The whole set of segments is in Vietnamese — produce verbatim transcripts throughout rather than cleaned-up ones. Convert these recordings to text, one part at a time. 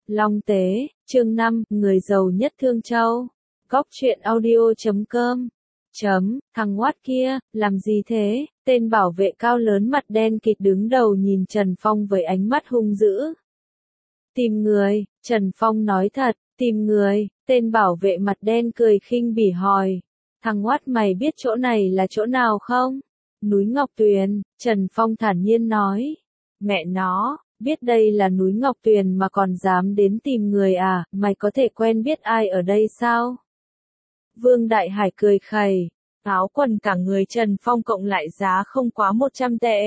Long Tế, chương năm, người giàu nhất Thương Châu. Góc truyện audio chấm com. Chấm, thằng ngoát kia, làm gì thế? Tên bảo vệ cao lớn mặt đen kịt đứng đầu nhìn Trần Phong với ánh mắt hung dữ. Tìm người, Trần Phong nói thật, tìm người, tên bảo vệ mặt đen cười khinh bỉ hỏi. Thằng ngoát mày biết chỗ này là chỗ nào không? Núi Ngọc Tuyền, Trần Phong thản nhiên nói. Mẹ nó, biết đây là núi Ngọc Tuyền mà còn dám đến tìm người à, mày có thể quen biết ai ở đây sao? Vương Đại Hải cười khẩy, áo quần cả người Trần Phong cộng lại giá không quá một trăm tệ.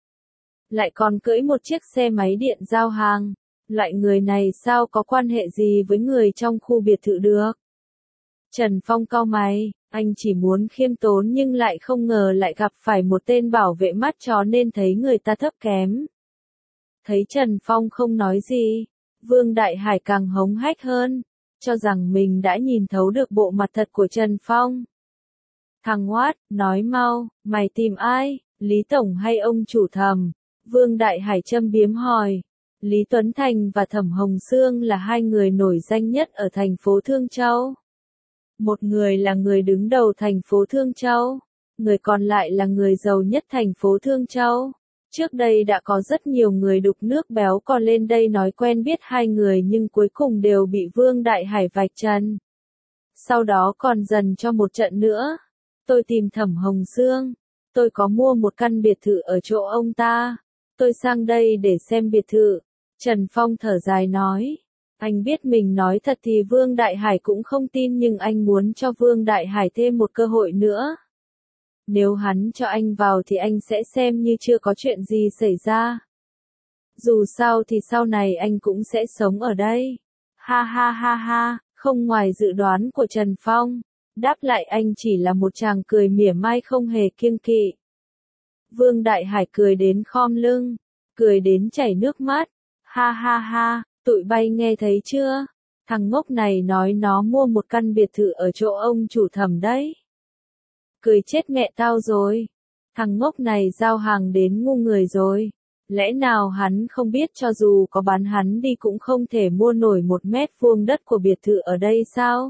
Lại còn cưỡi một chiếc xe máy điện giao hàng, loại người này sao có quan hệ gì với người trong khu biệt thự được? Trần Phong cau mày, anh chỉ muốn khiêm tốn nhưng lại không ngờ lại gặp phải một tên bảo vệ mắt chó nên thấy người ta thấp kém. Thấy Trần Phong không nói gì, Vương Đại Hải càng hống hách hơn, cho rằng mình đã nhìn thấu được bộ mặt thật của Trần Phong. Thằng ngoát, nói mau, mày tìm ai, Lý Tổng hay ông chủ Thẩm? Vương Đại Hải châm biếm hỏi. Lý Tuấn Thành và Thẩm Hồng Sương là hai người nổi danh nhất ở thành phố Thương Châu. Một người là người đứng đầu thành phố Thương Châu, người còn lại là người giàu nhất thành phố Thương Châu. Trước đây đã có rất nhiều người đục nước béo còn lên đây nói quen biết hai người nhưng cuối cùng đều bị Vương Đại Hải vạch trần. Sau đó còn dần cho một trận nữa. Tôi tìm Thẩm Hồng Sương. Tôi có mua một căn biệt thự ở chỗ ông ta. Tôi sang đây để xem biệt thự. Trần Phong thở dài nói. Anh biết mình nói thật thì Vương Đại Hải cũng không tin nhưng anh muốn cho Vương Đại Hải thêm một cơ hội nữa. Nếu hắn cho anh vào thì anh sẽ xem như chưa có chuyện gì xảy ra. Dù sao thì sau này anh cũng sẽ sống ở đây. Ha ha ha ha, không ngoài dự đoán của Trần Phong. Đáp lại anh chỉ là một chàng cười mỉa mai không hề kiêng kỵ. Vương Đại Hải cười đến khom lưng, cười đến chảy nước mắt. Ha ha ha, tụi bay nghe thấy chưa? Thằng ngốc này nói nó mua một căn biệt thự ở chỗ ông chủ Thẩm đấy. Cười chết mẹ tao rồi. Thằng ngốc này giao hàng đến ngu người rồi. Lẽ nào hắn không biết cho dù có bán hắn đi cũng không thể mua nổi một mét vuông đất của biệt thự ở đây sao?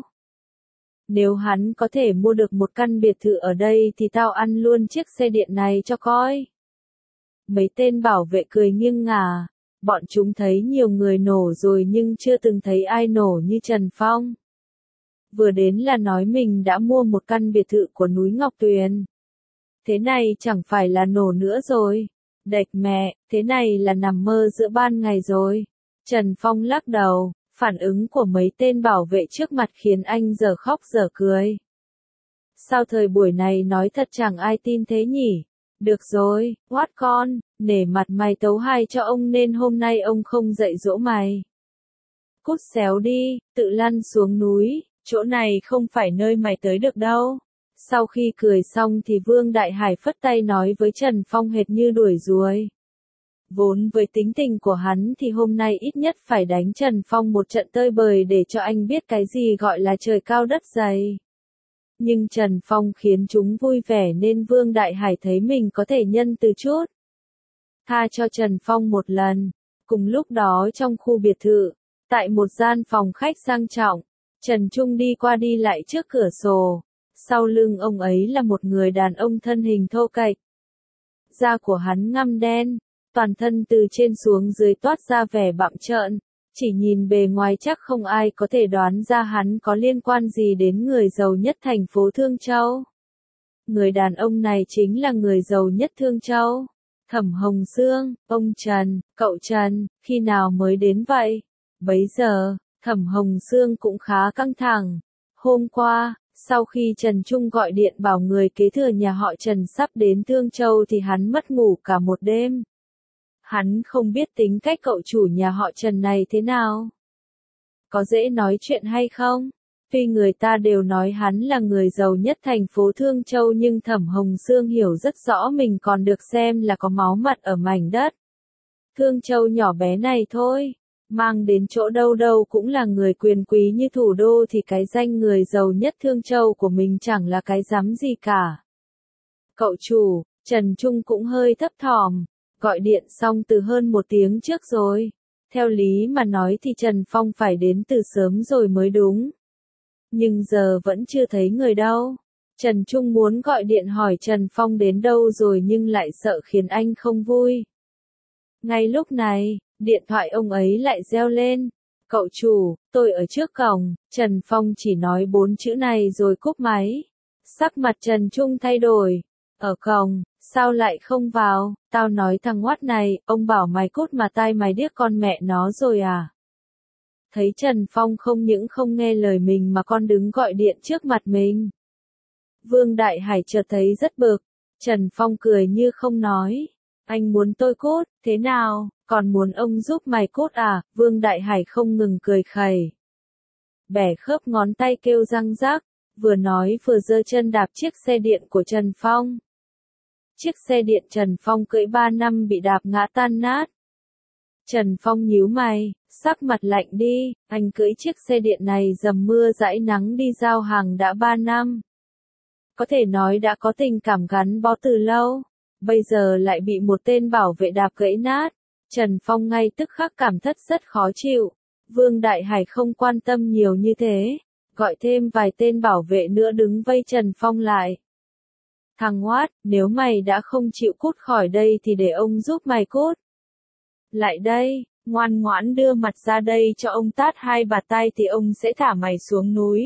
Nếu hắn có thể mua được một căn biệt thự ở đây thì tao ăn luôn chiếc xe điện này cho coi. Mấy tên bảo vệ cười nghiêng ngả. Bọn chúng thấy nhiều người nổ rồi nhưng chưa từng thấy ai nổ như Trần Phong. Vừa đến là nói mình đã mua một căn biệt thự của núi Ngọc Tuyền. Thế này chẳng phải là nổ nữa rồi. Đệch mẹ, thế này là nằm mơ giữa ban ngày rồi. Trần Phong lắc đầu, phản ứng của mấy tên bảo vệ trước mặt khiến anh giờ khóc giờ cười. Sao thời buổi này nói thật chẳng ai tin thế nhỉ? Được rồi, Hoát con, nể mặt mày tấu hai cho ông nên hôm nay ông không dạy dỗ mày. Cút xéo đi, tự lăn xuống núi, chỗ này không phải nơi mày tới được đâu. Sau khi cười xong thì Vương Đại Hải phất tay nói với Trần Phong hệt như đuổi ruồi. Vốn với tính tình của hắn thì hôm nay ít nhất phải đánh Trần Phong một trận tơi bời để cho anh biết cái gì gọi là trời cao đất dày. Nhưng Trần Phong khiến chúng vui vẻ nên Vương Đại Hải thấy mình có thể nhân từ chút. Tha cho Trần Phong một lần. Cùng lúc đó trong khu biệt thự, tại một gian phòng khách sang trọng, Trần Trung đi qua đi lại trước cửa sổ. Sau lưng ông ấy là một người đàn ông thân hình thô kệch. Da của hắn ngăm đen, toàn thân từ trên xuống dưới toát ra vẻ bặm trợn. Chỉ nhìn bề ngoài chắc không ai có thể đoán ra hắn có liên quan gì đến người giàu nhất thành phố Thương Châu. Người đàn ông này chính là người giàu nhất Thương Châu. Thẩm Hồng Sương, ông Trần, cậu Trần, khi nào mới đến vậy? Bấy giờ, Thẩm Hồng Sương cũng khá căng thẳng. Hôm qua, sau khi Trần Trung gọi điện bảo người kế thừa nhà họ Trần sắp đến Thương Châu thì hắn mất ngủ cả một đêm. Hắn không biết tính cách cậu chủ nhà họ Trần này thế nào. Có dễ nói chuyện hay không? Tuy người ta đều nói hắn là người giàu nhất thành phố Thương Châu nhưng Thẩm Hồng Sương hiểu rất rõ mình còn được xem là có máu mặt ở mảnh đất. Thương Châu nhỏ bé này thôi, mang đến chỗ đâu đâu cũng là người quyền quý như thủ đô thì cái danh người giàu nhất Thương Châu của mình chẳng là cái dám gì cả. Cậu chủ, Trần Trung cũng hơi thấp thỏm. Gọi điện xong từ hơn một tiếng trước rồi. Theo lý mà nói thì Trần Phong phải đến từ sớm rồi mới đúng. Nhưng giờ vẫn chưa thấy người đâu. Trần Trung muốn gọi điện hỏi Trần Phong đến đâu rồi nhưng lại sợ khiến anh không vui. Ngay lúc này, điện thoại ông ấy lại reo lên. Cậu chủ, tôi ở trước cổng. Trần Phong chỉ nói bốn chữ này rồi cúp máy. Sắc mặt Trần Trung thay đổi. Ở cổng, sao lại không vào? Tao nói thằng ngoát này, ông bảo mày cút mà tai mày điếc con mẹ nó rồi à? Thấy Trần Phong không những không nghe lời mình mà còn đứng gọi điện trước mặt mình. Vương Đại Hải chợt thấy rất bực. Trần Phong cười như không nói. Anh muốn tôi cút, thế nào, còn muốn ông giúp mày cút à? Vương Đại Hải không ngừng cười khẩy. Bẻ khớp ngón tay kêu răng rắc, vừa nói vừa giơ chân đạp chiếc xe điện của Trần Phong. Chiếc xe điện Trần Phong cưỡi ba năm bị đạp ngã tan nát. Trần Phong nhíu mày, sắc mặt lạnh đi, anh cưỡi chiếc xe điện này dầm mưa dãi nắng đi giao hàng đã ba năm. Có thể nói đã có tình cảm gắn bó từ lâu, bây giờ lại bị một tên bảo vệ đạp gãy nát. Trần Phong ngay tức khắc cảm thất rất khó chịu. Vương Đại Hải không quan tâm nhiều như thế, gọi thêm vài tên bảo vệ nữa đứng vây Trần Phong lại. Thằng ngoát, nếu mày đã không chịu cút khỏi đây thì để ông giúp mày cút. Lại đây, ngoan ngoãn đưa mặt ra đây cho ông tát hai bạt tai thì ông sẽ thả mày xuống núi.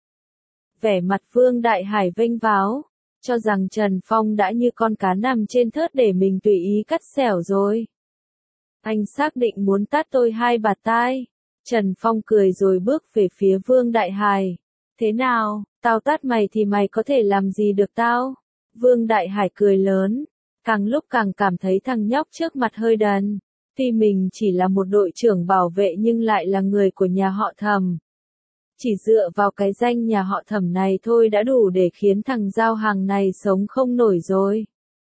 Vẻ mặt Vương Đại Hải vênh váo, cho rằng Trần Phong đã như con cá nằm trên thớt để mình tùy ý cắt xẻo rồi. Anh xác định muốn tát tôi hai bạt tai. Trần Phong cười rồi bước về phía Vương Đại Hải. Thế nào, tao tát mày thì mày có thể làm gì được tao? Vương Đại Hải cười lớn, càng lúc càng cảm thấy thằng nhóc trước mặt hơi đần. Tuy mình chỉ là một đội trưởng bảo vệ nhưng lại là người của nhà họ Thẩm. Chỉ dựa vào cái danh nhà họ Thẩm này thôi đã đủ để khiến thằng giao hàng này sống không nổi rồi.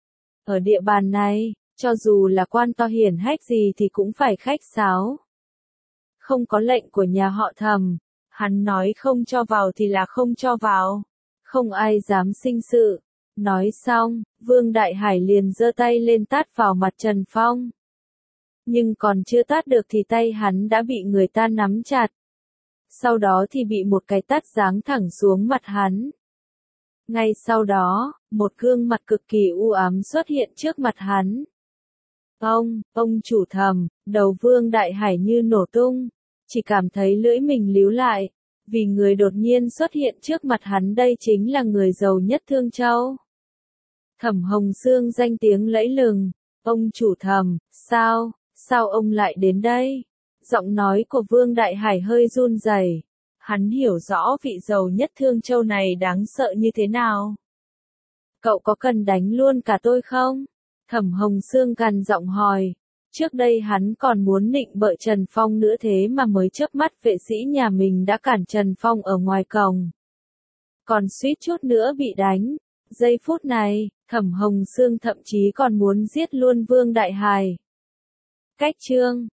Ở địa bàn này, cho dù là quan to hiển hách gì thì cũng phải khách sáo. Không có lệnh của nhà họ Thẩm, hắn nói không cho vào thì là không cho vào. Không ai dám sinh sự. Nói xong, Vương Đại Hải liền giơ tay lên tát vào mặt Trần Phong. Nhưng còn chưa tát được thì tay hắn đã bị người ta nắm chặt. Sau đó thì bị một cái tát giáng thẳng xuống mặt hắn. Ngay sau đó, một gương mặt cực kỳ u ám xuất hiện trước mặt hắn. Ông, ông chủ Thẩm, đầu Vương Đại Hải như nổ tung, chỉ cảm thấy lưỡi mình líu lại, vì người đột nhiên xuất hiện trước mặt hắn đây chính là người giàu nhất Thương Châu. Thẩm Hồng Sương danh tiếng lẫy lừng, ông chủ Thẩm, sao, sao ông lại đến đây? Giọng nói của Vương Đại Hải hơi run rẩy. Hắn hiểu rõ vị giàu nhất Thương Châu này đáng sợ như thế nào. Cậu có cần đánh luôn cả tôi không? Thẩm Hồng Sương gằn giọng hỏi. Trước đây hắn còn muốn nịnh bợ Trần Phong nữa thế mà mới chớp mắt vệ sĩ nhà mình đã cản Trần Phong ở ngoài cổng. Còn suýt chút nữa bị đánh. Giây phút này, Thẩm Hồng Sương thậm chí còn muốn giết luôn Vương Đại Hải. Cách chương